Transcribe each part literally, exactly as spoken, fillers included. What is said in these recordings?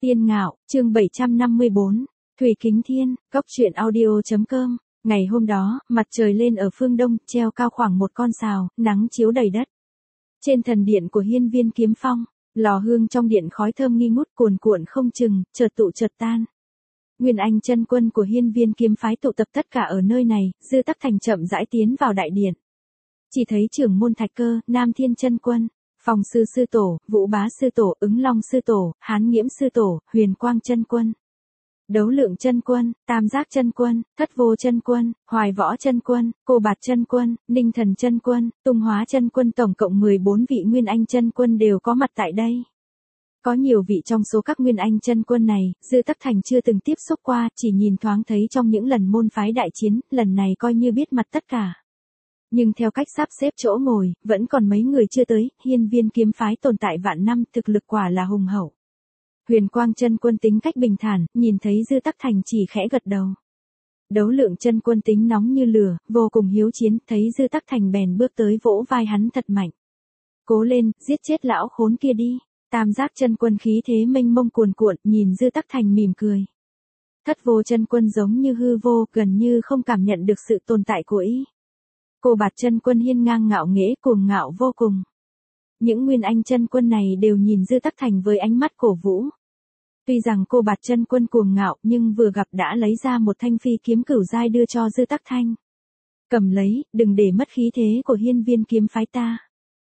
Tiên Ngạo, chương bảy trăm năm mươi bốn, Thủy Kính Thiên, Cốc truyện audio.com. Ngày hôm đó, mặt trời lên ở phương đông, treo cao khoảng một con sào, nắng chiếu đầy đất. Trên thần điện của Hiên Viên Kiếm Phong, lò hương trong điện khói thơm nghi ngút cuồn cuộn không chừng, chợt tụ chợt tan. Nguyên Anh chân quân của Hiên Viên kiếm phái tụ tập tất cả ở nơi này, Dư Tắc Thành chậm rãi tiến vào đại điện. Chỉ thấy trưởng môn Thạch Cơ, Nam Thiên chân quân, Phòng sư sư tổ, Vũ Bá sư tổ, Ứng Long sư tổ, Hán Nghiễm sư tổ, Huyền Quang chân quân, Đấu Lượng chân quân, Tam Giác chân quân, Thất Vô chân quân, Hoài Võ chân quân, Cô Bạt chân quân, Ninh Thần chân quân, Tung Hóa chân quân, tổng cộng mười bốn vị Nguyên Anh chân quân đều có mặt tại đây. Có nhiều vị trong số các Nguyên Anh chân quân này, Dư Tắc Thành chưa từng tiếp xúc qua, chỉ nhìn thoáng thấy trong những lần môn phái đại chiến, lần này coi như biết mặt tất cả. Nhưng theo cách sắp xếp chỗ ngồi, vẫn còn mấy người chưa tới, Hiên Viên kiếm phái tồn tại vạn năm, thực lực quả là hùng hậu. Huyền Quang chân quân tính cách bình thản, nhìn thấy Dư Tắc Thành chỉ khẽ gật đầu. Đấu Lượng chân quân tính nóng như lửa, vô cùng hiếu chiến, thấy Dư Tắc Thành bèn bước tới vỗ vai hắn thật mạnh. Cố lên, giết chết lão khốn kia đi. Tam Giác chân quân khí thế mênh mông cuồn cuộn, nhìn Dư Tắc Thành mỉm cười. Thất Vô chân quân giống như hư vô, gần như không cảm nhận được sự tồn tại của y. Cô Bạt chân quân hiên ngang ngạo nghễ, cuồng ngạo vô cùng. Những Nguyên Anh chân quân này đều nhìn Dư Tắc Thành với ánh mắt cổ vũ. Tuy rằng Cô Bạt chân quân cuồng ngạo, nhưng vừa gặp đã lấy ra một thanh phi kiếm cửu giai đưa cho Dư Tắc Thành. Cầm lấy, đừng để mất khí thế của Hiên Viên kiếm phái ta.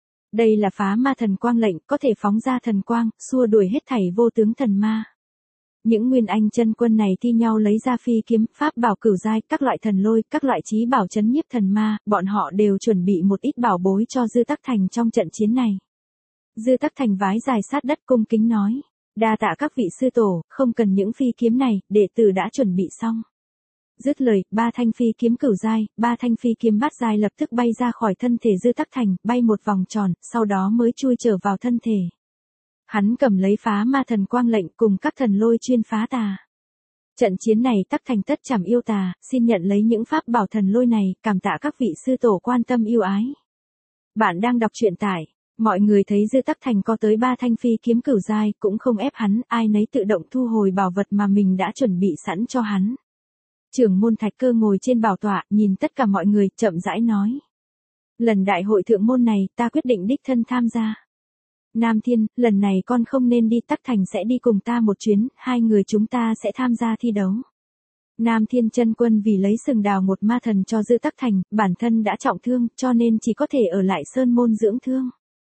Đây là phá ma thần quang lệnh, có thể phóng ra thần quang, xua đuổi hết thảy vô tướng thần ma. Những Nguyên Anh chân quân này thi nhau lấy ra phi kiếm, pháp bảo cửu giai, các loại thần lôi, các loại chí bảo chấn nhiếp thần ma, bọn họ đều chuẩn bị một ít bảo bối cho Dư Tắc Thành trong trận chiến này. Dư Tắc Thành vái dài sát đất cung kính nói, đa tạ các vị sư tổ, không cần những phi kiếm này, đệ tử đã chuẩn bị xong. Dứt lời, ba thanh phi kiếm cửu giai, ba thanh phi kiếm bát giai lập tức bay ra khỏi thân thể Dư Tắc Thành, bay một vòng tròn, sau đó mới chui trở vào thân thể. Hắn cầm lấy phá ma thần quang lệnh cùng các thần lôi chuyên phá tà. Trận chiến này Tắc Thành tất chảm yêu tà, xin nhận lấy những pháp bảo thần lôi này, cảm tạ các vị sư tổ quan tâm yêu ái. Bạn đang đọc truyện tại, mọi người thấy Dư Tắc Thành có tới ba thanh phi kiếm cửu giai, cũng không ép hắn, ai nấy tự động thu hồi bảo vật mà mình đã chuẩn bị sẵn cho hắn. Trưởng môn Thạch Cơ ngồi trên bảo tọa, nhìn tất cả mọi người, chậm rãi nói. Lần đại hội thượng môn này, ta quyết định đích thân tham gia. Nam Thiên, lần này con không nên đi, Tắc Thành sẽ đi cùng ta một chuyến, hai người chúng ta sẽ tham gia thi đấu. Nam Thiên chân quân vì lấy sừng đào một ma thần cho Dư Tắc Thành, bản thân đã trọng thương, cho nên chỉ có thể ở lại sơn môn dưỡng thương.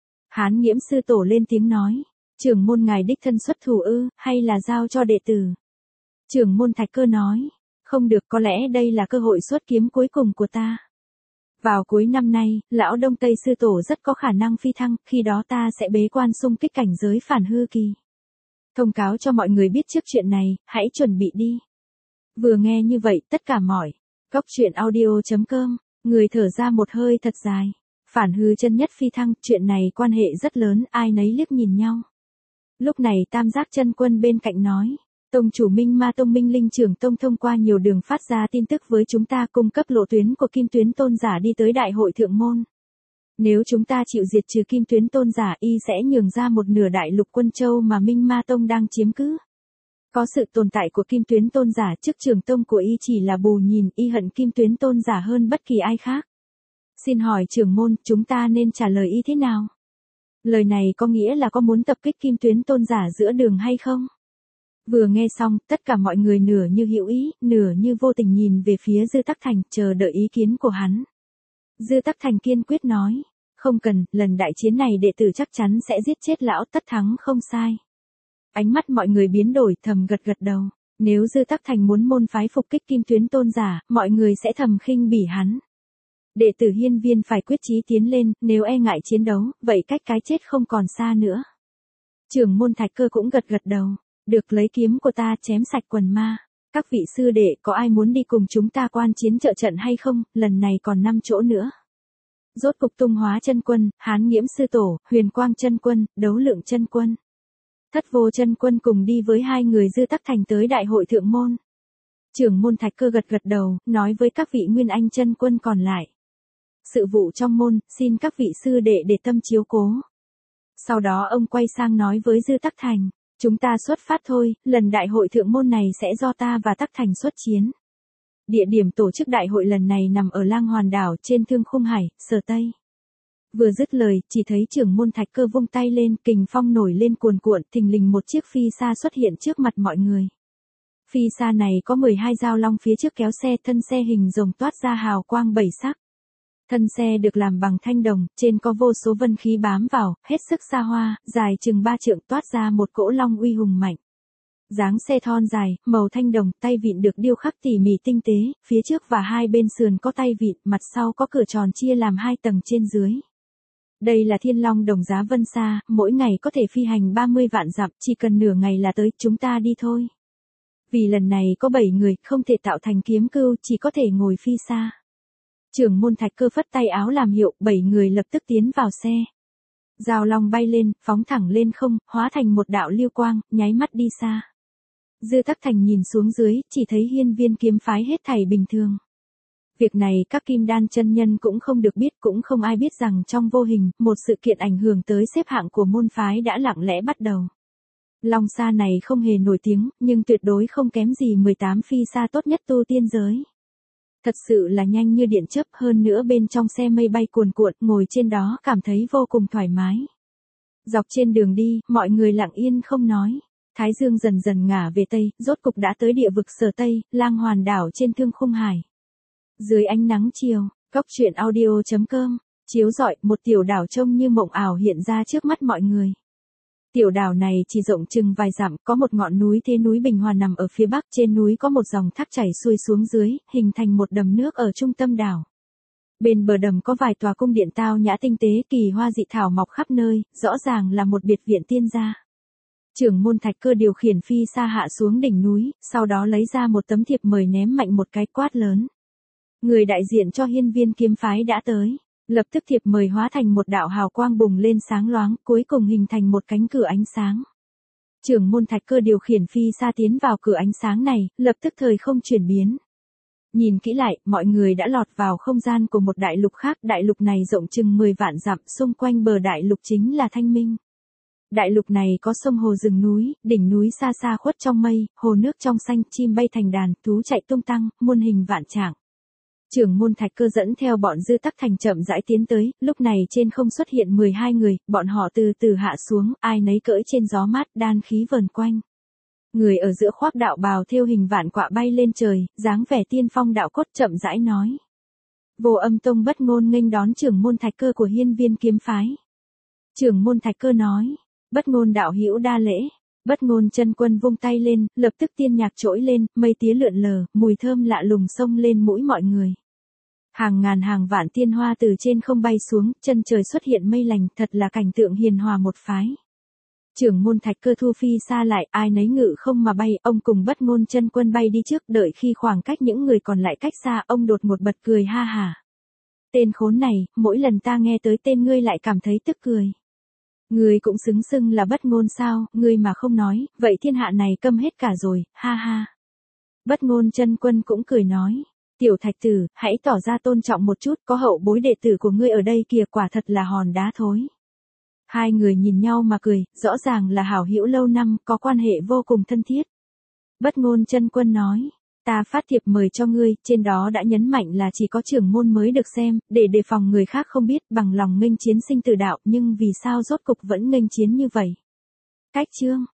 Hán Nghiễm sư tổ lên tiếng nói, trưởng môn ngài đích thân xuất thủ ư, hay là giao cho đệ tử? Trưởng môn Thạch Cơ nói, không được, có lẽ đây là cơ hội xuất kiếm cuối cùng của ta. Vào cuối năm nay, lão Đông Tây sư tổ rất có khả năng phi thăng, khi đó ta sẽ bế quan xung kích cảnh giới phản hư kỳ. Thông cáo cho mọi người biết trước chuyện này, hãy chuẩn bị đi. Vừa nghe như vậy, tất cả mọi Cốc truyện audio.com, người thở ra một hơi thật dài. Phản hư chân nhất phi thăng, chuyện này quan hệ rất lớn, ai nấy liếc nhìn nhau. Lúc này Tam Giác chân quân bên cạnh nói. Tông chủ Minh Ma Tông Minh Linh trưởng tông thông qua nhiều đường phát ra tin tức với chúng ta, cung cấp lộ tuyến của Kim Tuyến tôn giả đi tới đại hội thượng môn. Nếu chúng ta chịu diệt trừ Kim Tuyến tôn giả, y sẽ nhường ra một nửa đại lục Quân Châu mà Minh Ma Tông đang chiếm cứ. Có sự tồn tại của Kim Tuyến tôn giả, chức trưởng tông của y chỉ là bù nhìn, y hận Kim Tuyến tôn giả hơn bất kỳ ai khác. Xin hỏi trưởng môn, chúng ta nên trả lời y thế nào? Lời này có nghĩa là có muốn tập kích Kim Tuyến tôn giả giữa đường hay không? Vừa nghe xong, tất cả mọi người nửa như hữu ý, nửa như vô tình nhìn về phía Dư Tắc Thành, chờ đợi ý kiến của hắn. Dư Tắc Thành kiên quyết nói, không cần, lần đại chiến này đệ tử chắc chắn sẽ giết chết lão, tất thắng không sai. Ánh mắt mọi người biến đổi, thầm gật gật đầu. Nếu Dư Tắc Thành muốn môn phái phục kích Kim Tuyến tôn giả, mọi người sẽ thầm khinh bỉ hắn. Đệ tử Hiên Viên phải quyết chí tiến lên, nếu e ngại chiến đấu, vậy cách cái chết không còn xa nữa. Trưởng môn Thạch Cơ cũng gật gật đầu. Được, lấy kiếm của ta chém sạch quần ma. Các vị sư đệ, có ai muốn đi cùng chúng ta quan chiến trợ trận hay không, lần này còn năm chỗ nữa. Rốt cục Tung Hóa chân quân, Hán Nghiễm sư tổ, Huyền Quang chân quân, Đấu Lượng chân quân, Thất Vô chân quân cùng đi với hai người Dư Tắc Thành tới đại hội thượng môn. Trưởng môn Thạch Cơ gật gật đầu, nói với các vị Nguyên Anh chân quân còn lại. Sự vụ trong môn, xin các vị sư đệ để tâm chiếu cố. Sau đó ông quay sang nói với Dư Tắc Thành. Chúng ta xuất phát thôi, lần đại hội thượng môn này sẽ do ta và Tắc Thành xuất chiến. Địa điểm tổ chức đại hội lần này nằm ở Lang Hoàn đảo trên Thương Khung Hải, Sở Tây. Vừa dứt lời, chỉ thấy trưởng môn Thạch Cơ vung tay lên, kình phong nổi lên cuồn cuộn, thình lình một chiếc phi sa xuất hiện trước mặt mọi người. Phi sa này có mười hai dao long phía trước kéo xe, thân xe hình rồng toát ra hào quang bảy sắc. Thân xe được làm bằng thanh đồng, trên có vô số vân khí bám vào, hết sức xa hoa, dài chừng ba trượng toát ra một cỗ long uy hùng mạnh. Dáng xe thon dài, màu thanh đồng, tay vịn được điêu khắc tỉ mỉ tinh tế, phía trước và hai bên sườn có tay vịn, mặt sau có cửa tròn chia làm hai tầng trên dưới. Đây là Thiên Long Đồng Giá Vân Sa, mỗi ngày có thể phi hành ba mươi vạn dặm, chỉ cần nửa ngày là tới, chúng ta đi thôi. Vì lần này có bảy người, không thể tạo thành kiếm cưu, chỉ có thể ngồi phi sa. Trưởng môn Thạch Cơ phất tay áo làm hiệu, bảy người lập tức tiến vào xe. Dao long bay lên, phóng thẳng lên không, hóa thành một đạo lưu quang, nháy mắt đi xa. Dư Tắc Thành nhìn xuống dưới, chỉ thấy Hiên Viên kiếm phái hết thảy bình thường. Việc này các kim đan chân nhân cũng không được biết, cũng không ai biết rằng trong vô hình, một sự kiện ảnh hưởng tới xếp hạng của môn phái đã lặng lẽ bắt đầu. Long sa này không hề nổi tiếng, nhưng tuyệt đối không kém gì mười tám phi sa tốt nhất tu tiên giới. Thật sự là nhanh như điện chớp, hơn nữa bên trong xe mây bay cuồn cuộn, ngồi trên đó cảm thấy vô cùng thoải mái. Dọc trên đường đi, mọi người lặng yên không nói. Thái dương dần dần ngả về Tây, rốt cục đã tới địa vực Sở Tây, Lang Hoàn đảo trên Thương Khung Hải. Dưới ánh nắng chiều, Cốc Truyện Audio chấm com, chiếu rọi, một tiểu đảo trông như mộng ảo hiện ra trước mắt mọi người. Tiểu đảo này chỉ rộng chừng vài dặm, có một ngọn núi thế núi Bình Hòa nằm ở phía bắc, trên núi có một dòng thác chảy xuôi xuống dưới, hình thành một đầm nước ở trung tâm đảo. Bên bờ đầm có vài tòa cung điện tao nhã tinh tế, kỳ hoa dị thảo mọc khắp nơi, rõ ràng là một biệt viện tiên gia. Trưởng môn Thạch Cơ điều khiển phi sa hạ xuống đỉnh núi, sau đó lấy ra một tấm thiệp mời ném mạnh một cái, quát lớn. Người đại diện cho Hiên Viên kiếm phái đã tới. Lập tức thiệp mời hóa thành một đạo hào quang bùng lên sáng loáng, cuối cùng hình thành một cánh cửa ánh sáng. Trưởng môn Thạch Cơ điều khiển phi sa tiến vào cửa ánh sáng này, lập tức thời không chuyển biến. Nhìn kỹ lại, mọi người đã lọt vào không gian của một đại lục khác, đại lục này rộng chừng mười vạn dặm, xung quanh bờ đại lục chính là Thanh Minh. Đại lục này có sông hồ rừng núi, đỉnh núi xa xa khuất trong mây, hồ nước trong xanh, chim bay thành đàn, thú chạy tung tăng, muôn hình vạn trạng. Trưởng môn Thạch Cơ dẫn theo bọn Dư Tắc Thành chậm rãi tiến tới, lúc này trên không xuất hiện mười hai người, bọn họ từ từ hạ xuống, ai nấy cưỡi trên gió mát, đan khí vờn quanh. Người ở giữa khoác đạo bào thêu hình vạn quạ bay lên trời, dáng vẻ tiên phong đạo cốt, chậm rãi nói. Vô Âm Tông Bất Ngôn nghênh đón trưởng môn Thạch Cơ của Hiên Viên kiếm phái. Trưởng môn Thạch Cơ nói, Bất Ngôn đạo hữu đa lễ. Bất Ngôn chân quân vung tay lên, lập tức tiên nhạc trỗi lên, mây tía lượn lờ, mùi thơm lạ lùng xông lên mũi mọi người. Hàng ngàn hàng vạn tiên hoa từ trên không bay xuống, chân trời xuất hiện mây lành, thật là cảnh tượng hiền hòa một phái. Trưởng môn Thạch Cơ thu phi xa lại, ai nấy ngự không mà bay, ông cùng Bất Ngôn chân quân bay đi trước, đợi khi khoảng cách những người còn lại cách xa, ông đột ngột bật cười ha hả. Tên khốn này, mỗi lần ta nghe tới tên ngươi lại cảm thấy tức cười. Ngươi cũng xứng xưng là Bất Ngôn sao, ngươi mà không nói, vậy thiên hạ này câm hết cả rồi, ha ha. Bất Ngôn chân quân cũng cười nói, tiểu Thạch tử, hãy tỏ ra tôn trọng một chút, có hậu bối đệ tử của ngươi ở đây kìa, quả thật là hòn đá thối. Hai người nhìn nhau mà cười, rõ ràng là hảo hữu lâu năm, có quan hệ vô cùng thân thiết. Bất Ngôn chân quân nói, ta phát thiệp mời cho ngươi, trên đó đã nhấn mạnh là chỉ có trưởng môn mới được xem, để đề phòng người khác không biết, bằng lòng nghênh chiến sinh tử đạo, nhưng vì sao rốt cục vẫn nghênh chiến như vậy? Cách chương